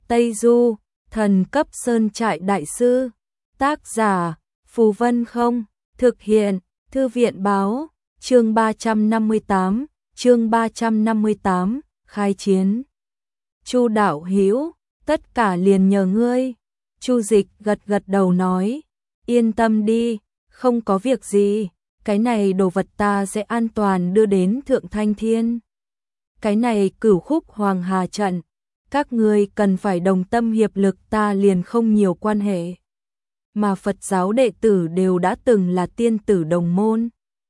Tây Du, thần cấp sơn trại đại sư. Tác giả, Phù Vân Không. Thực hiện, Thư viện báo. Chương 358, khai chiến. Chu đạo hữu, tất cả liền nhờ ngươi. Chu Dịch gật gật đầu nói, yên tâm đi, không có việc gì, cái này đồ vật ta sẽ an toàn đưa đến Thượng Thanh Thiên. Cái này Cửu Khúc Hoàng Hà trận, các ngươi cần phải đồng tâm hiệp lực, ta liền không nhiều quan hệ. Mà Phật giáo đệ tử đều đã từng là tiên tử đồng môn.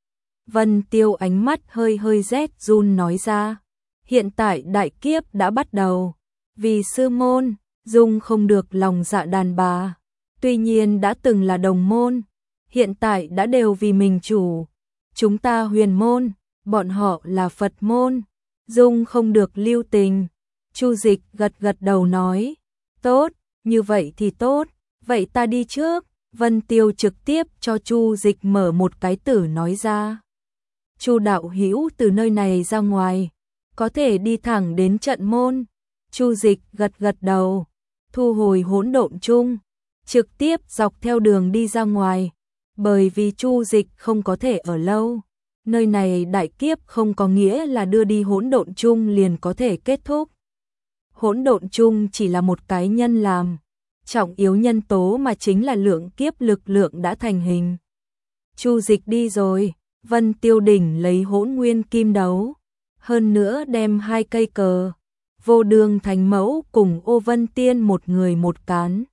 Vân Tiêu ánh mắt hơi hơi rét run nói ra, hiện tại đại kiếp đã bắt đầu, vì sư môn, dung không được lòng dạ đàn bà. Tuy nhiên đã từng là đồng môn, hiện tại đã đều vì mình chủ. Chúng ta huyền môn, bọn họ là Phật môn, dung không được lưu tình. Chu Dịch gật gật đầu nói, tốt, như vậy thì tốt, vậy ta đi trước. Vân Tiêu trực tiếp cho Chu Dịch mở một cái tử nói ra. Chu đạo hữu từ nơi này ra ngoài, có thể đi thẳng đến trận môn. Chu Dịch gật gật đầu, thu hồi hỗn độn chung, trực tiếp dọc theo đường đi ra ngoài. Bởi vì Chu Dịch không có thể ở lâu, nơi này đại kiếp không có nghĩa là đưa đi hỗn độn chung liền có thể kết thúc. Hỗn độn chung chỉ là một cái nhân làm, trọng yếu nhân tố mà chính là lượng kiếp lực lượng đã thành hình. Chu Dịch đi rồi, Vân Tiêu đỉnh lấy hỗn nguyên kim đấu, hơn nữa đem 2 cây cờ, Vô Đường Thánh Mẫu cùng Ô Vân Tiên một người một cán.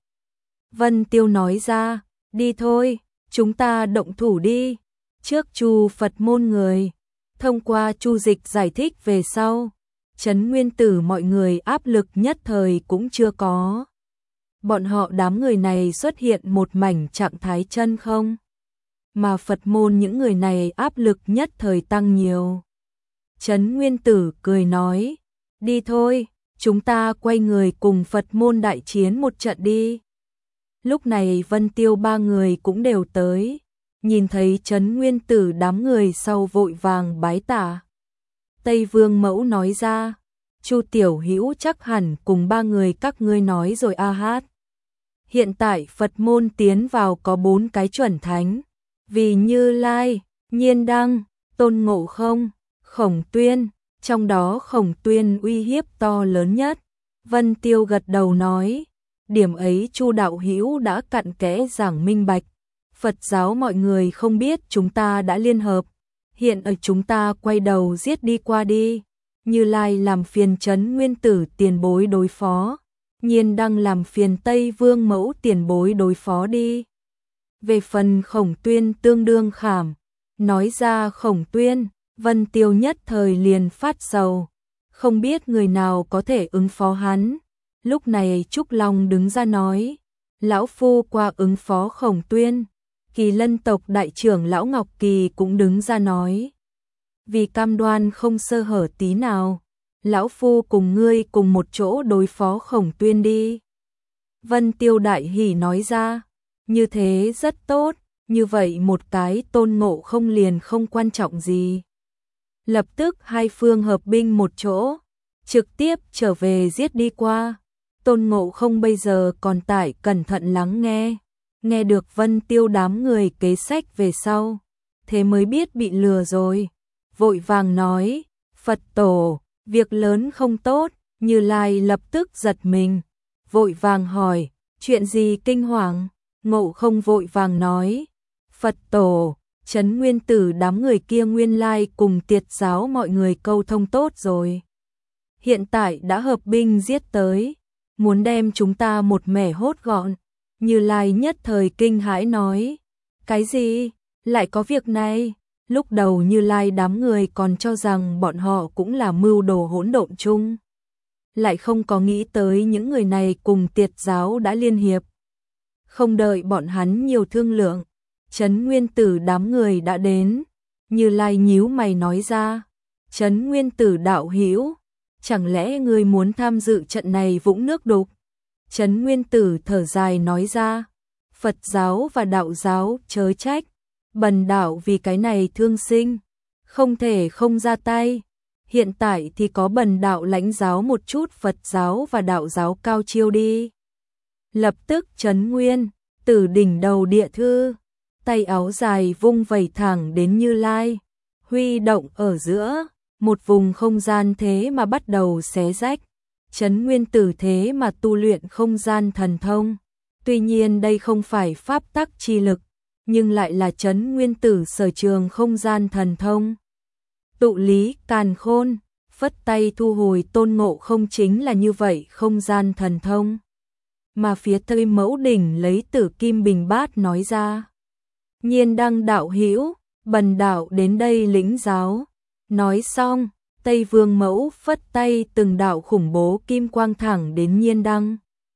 Vân Tiêu nói ra, đi thôi, chúng ta động thủ đi. Trước Chu Phật môn người, thông qua Chu Dịch giải thích về sau, Trấn Nguyên Tử mọi người áp lực nhất thời cũng chưa có. Bọn họ đám người này xuất hiện một mảnh trạng thái chân không, mà Phật môn những người này áp lực nhất thời tăng nhiều. Trấn Nguyên Tử cười nói, đi thôi, chúng ta quay người cùng Phật môn đại chiến một trận đi. Lúc này Vân Tiêu 3 người cũng đều tới, nhìn thấy Trấn Nguyên Tử đám người sau vội vàng bái tạ. Tây Vương Mẫu nói ra, Chu tiểu hữu chắc hẳn cùng 3 người các ngươi nói rồi a hát. Hiện tại Phật môn tiến vào có 4 cái chuẩn thánh, vì Như Lai, Nhiên Đăng, Tôn Ngộ Không, Khổng Tuyên, trong đó Khổng Tuyên uy hiếp to lớn nhất. Vân Tiêu gật đầu nói, điểm ấy Chu đạo hữu đã cặn kẽ giảng minh bạch. Phật giáo mọi người không biết chúng ta đã liên hợp, hiện ở chúng ta quay đầu giết đi qua đi. Như Lai làm phiền Trấn Nguyên Tử tiền bối đối phó, Nhiên Đăng làm phiền Tây Vương Mẫu tiền bối đối phó đi. Về phần Khổng Tuyên tương đương khảm, nói ra Khổng Tuyên, Vân Tiêu nhất thời liền phát sầu, không biết người nào có thể ứng phó hắn. Lúc này Trúc Long đứng ra nói, lão phu qua ứng phó Khổng Tuyên. Kỳ Lân tộc đại trưởng lão Ngọc Kỳ cũng đứng ra nói, vì cam đoan không sơ hở tí nào, lão phu cùng ngươi cùng một chỗ đối phó Khổng Tuyên đi. Vân Tiêu đại hỉ nói ra, như thế rất tốt, như vậy một cái Tôn Ngộ Không liền không quan trọng gì. Lập tức hai phương hợp binh một chỗ, trực tiếp trở về giết đi qua. Tôn Ngộ Không bây giờ còn tại cẩn thận lắng nghe, nghe được Vân Tiêu đám người kế sách về sau, thế mới biết bị lừa rồi. Vội vàng nói, Phật tổ, việc lớn không tốt. Như Lai lập tức giật mình, vội vàng hỏi, chuyện gì kinh hoàng? Ngộ Không vội vàng nói, Phật tổ, Trấn Nguyên Tử đám người kia nguyên lai cùng Tiệt giáo mọi người câu thông tốt rồi. Hiện tại đã hợp binh giết tới, muốn đem chúng ta một mẻ hốt gọn. Như Lai nhất thời kinh hãi nói, cái gì? Lại có việc này? Lúc đầu Như Lai đám người còn cho rằng bọn họ cũng là mưu đồ hỗn độn chung, lại không có nghĩ tới những người này cùng Tiệt giáo đã liên hiệp. Không đợi bọn hắn nhiều thương lượng, Trấn Nguyên Tử đám người đã đến. Như Lai nhíu mày nói ra, Trấn Nguyên Tử đạo hữu, chẳng lẽ ngươi muốn tham dự trận này vũng nước đục? Trấn Nguyên Tử thở dài nói ra, Phật giáo và đạo giáo chớ trách, bần đạo vì cái này thương sinh, không thể không ra tay. hiện tại thì có bần đạo lãnh giáo một chút Phật giáo và đạo giáo cao chiêu đi. Lập tức trấn nguyên, từ đỉnh đầu địa thư, tay áo dài vung vẩy thẳng đến Như Lai, huy động ở giữa, một vùng không gian thế mà bắt đầu xé rách, trấn nguyên tử thế mà tu luyện không gian thần thông. Tuy nhiên đây không phải pháp tắc chi lực, nhưng lại là trấn nguyên tử sở trường không gian thần thông. Tụ lý càn khôn, phất tay thu hồi Tôn Ngộ Không chính là như vậy không gian thần thông. Mà phía Tây Mẫu Đỉnh lấy Tử Kim Bình Bát nói ra. Nhiên Đăng đạo hữu, bần đạo đến đây lĩnh giáo. Nói xong, Tây Vương Mẫu phất tay từng đạo khủng bố kim quang thẳng đến Nhiên Đăng.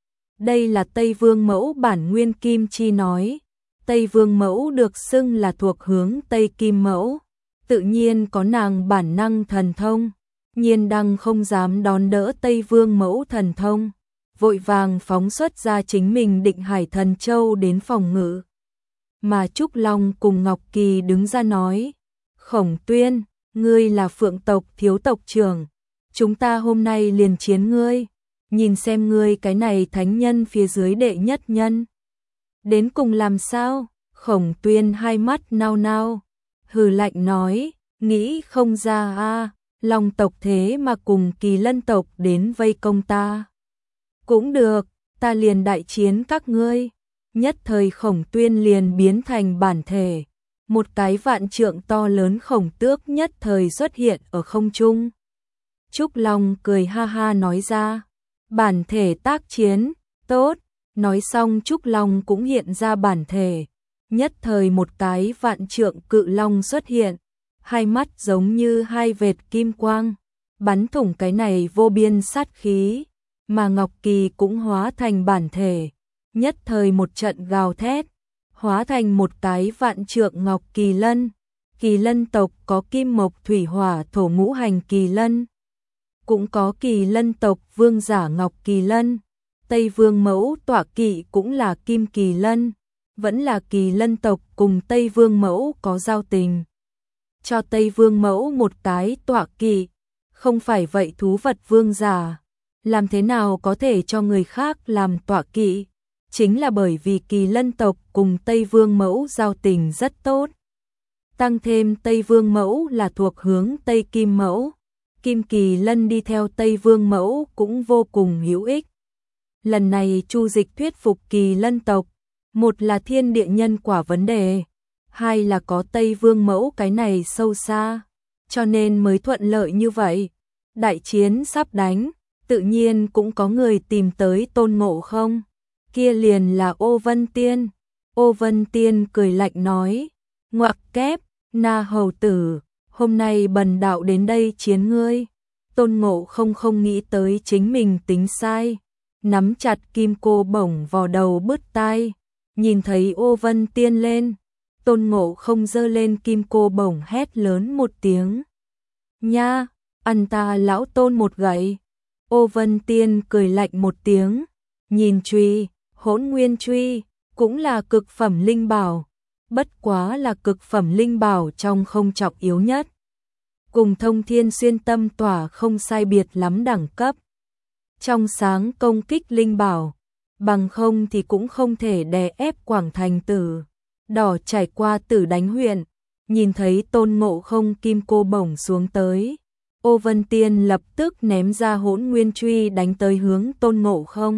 Đây là Tây Vương Mẫu bản nguyên kim chi nói. Tây Vương Mẫu được xưng là thuộc hướng Tây Kim Mẫu, tự nhiên có nàng bản năng thần thông. Nhiên Đăng không dám đón đỡ Tây Vương Mẫu thần thông, vội vàng phóng xuất ra chính mình Định Hải Thần Châu đến phòng ngự. Mà Trúc Long cùng Ngọc Kỳ đứng ra nói, Khổng Tuyên, ngươi là Phượng tộc thiếu tộc trưởng, chúng ta hôm nay liền chiến ngươi, nhìn xem ngươi cái này thánh nhân phía dưới đệ nhất nhân. Đến cùng làm sao? Khổng Tuyên hai mắt nao nao, hừ lạnh nói, nghĩ không ra a, Long tộc thế mà cùng Kỳ Lân tộc đến vây công ta. Cũng được, ta liền đại chiến các ngươi. Nhất thời Khổng Tuyên liền biến thành bản thể, một cái vạn trượng to lớn khổng tước nhất thời xuất hiện ở không trung. Trúc Long cười ha ha nói ra, bản thể tác chiến, tốt. Nói xong Trúc Long cũng hiện ra bản thể, nhất thời một cái vạn trượng cự long xuất hiện, hai mắt giống như hai vệt kim quang, bắn thủng cái này vô biên sát khí, mà Ngọc Kỳ cũng hóa thành bản thể, nhất thời một trận gào thét, hóa thành một cái vạn trượng Ngọc Kỳ Lân. Kỳ Lân tộc có kim mộc thủy hỏa thổ ngũ hành Kỳ Lân, cũng có Kỳ Lân tộc vương giả Ngọc Kỳ Lân. Tây Vương Mẫu tọa kỵ cũng là Kim Kỳ Lân, vẫn là Kỳ Lân tộc cùng Tây Vương Mẫu có giao tình. Cho Tây Vương Mẫu một cái tọa kỵ, không phải vậy thú vật vương giả, làm thế nào có thể cho người khác làm tọa kỵ, chính là bởi vì Kỳ Lân tộc cùng Tây Vương Mẫu giao tình rất tốt. Tăng thêm Tây Vương Mẫu là thuộc hướng Tây Kim Mẫu, Kim Kỳ Lân đi theo Tây Vương Mẫu cũng vô cùng hữu ích. Lần này Chu Dịch thuyết phục Kỳ Lân tộc, một là thiên địa nhân quả vấn đề, hai là có Tây Vương Mẫu cái này sâu xa, cho nên mới thuận lợi như vậy. Đại chiến sắp đánh, tự nhiên cũng có người tìm tới Tôn Ngộ Không, kia liền là Ô Vân Tiên. Ô Vân Tiên cười lạnh nói, ngoặc kép, Na hầu tử, hôm nay bần đạo đến đây chiến ngươi. Tôn Ngộ Không không nghĩ tới chính mình tính sai, nắm chặt kim cô bổng vào đầu bứt tai, nhìn thấy Ô Vân Tiên lên, Tôn Ngộ Không giơ lên kim cô bổng hét lớn một tiếng, nha, ăn ta lão Tôn một gậy. Ô Vân Tiên cười lạnh một tiếng, nhìn truy, Hỗn Nguyên truy, cũng là cực phẩm linh bảo, bất quá là cực phẩm linh bảo trong không trọng yếu nhất, cùng Thông Thiên Xuyên Tâm Tỏa không sai biệt lắm đẳng cấp. Trong sáng công kích linh bảo, bằng không thì cũng không thể đè ép Quảng Thành Tử. Đỏ trải qua Tử Đánh huyện, nhìn thấy Tôn Ngộ Không kim cô bổng xuống tới, Ô Vân Tiên lập tức ném ra Hỗn Nguyên truy đánh tới hướng Tôn Ngộ Không.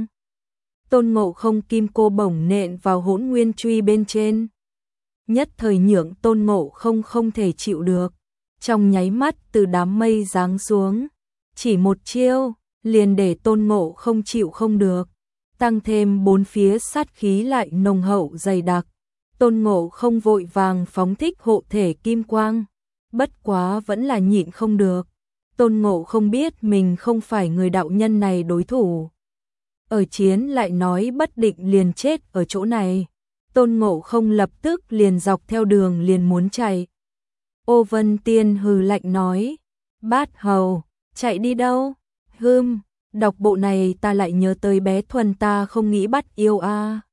Tôn Ngộ Không kim cô bổng nện vào Hỗn Nguyên truy bên trên, nhất thời nhượng Tôn Ngộ Không không thể chịu được, trong nháy mắt từ đám mây giáng xuống, chỉ một chiêu liền để Tôn Ngộ Không chịu không được, tăng thêm bốn phía sát khí lại nồng hậu dày đặc. Tôn Ngộ Không vội vàng phóng thích hộ thể kim quang, bất quá vẫn là nhịn không được. Tôn Ngộ Không biết mình không phải người đạo nhân này đối thủ, ở chiến lại nói bất định liền chết ở chỗ này. Tôn Ngộ Không lập tức liền dọc theo đường liền muốn chạy. Ô Vân Tiên hừ lạnh nói, Bát Hầu, chạy đi đâu? Đọc bộ này ta lại nhớ tới bé Thuần ta không nghĩ bắt yêu a.